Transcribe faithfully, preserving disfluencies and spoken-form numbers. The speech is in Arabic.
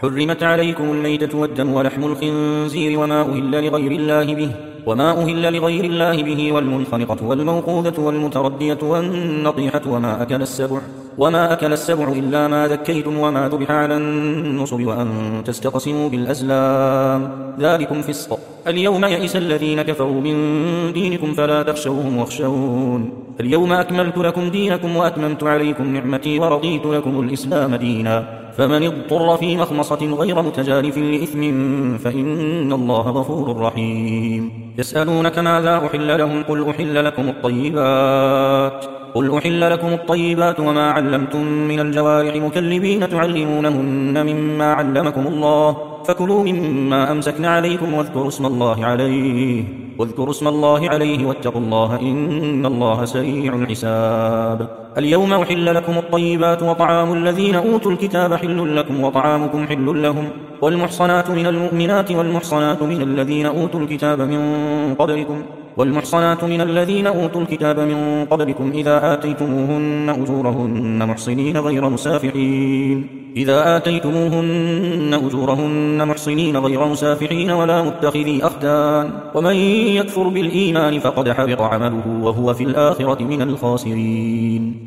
حرمت عليكم الميتة والدم ولحم الخنزير وما أهل لغير الله به وما أهل لغير الله به والمنخنقة والموقوذة والمتردية والنطيحة وما أكل السبع وما أكل السبع إلا ما ذكيتم وما ذبح على النصب وأن تستقسموا بالأزلام ذلكم فسق. اليوم يئس الذين كفروا من دينكم فلا تخشوهم واخشون اليوم أكملت لكم دينكم وأتممت عليكم نعمتي ورضيت لكم الإسلام دينا فمن اضطر في مخمصة غير متجانف لإثم فإن الله غفور رحيم. يسألونك ماذا أحل لهم قل أحل لكم الطيبات قل أحل لكم الطيبات وما علمتم من الجوارح مكلبين تعلمونهن مما علمكم الله فكلوا مما أمسكن عليكم واذكروا اسم الله عليه واذكروا اسم الله عليه واتقوا الله إن الله سريع الحساب. اليوم أحل لكم الطيبات وطعام الذين أوتوا الكتاب حل لكم وطعامكم حل لهم والمحصنات من المؤمنات والمحصنات من الذين أوتوا الكتاب من قبلكم والمحصنات من الذين أوتوا الكتاب من قبلكم إذا آتيتموهن أجورهن محصنين غير مسافحين إذا آتيتموهن أجورهن محصنين غير مسافحين ولا متخذي أخدان ومن يكفر بالإيمان فقد حبط عمله وهو في الآخرة من الخاسرين.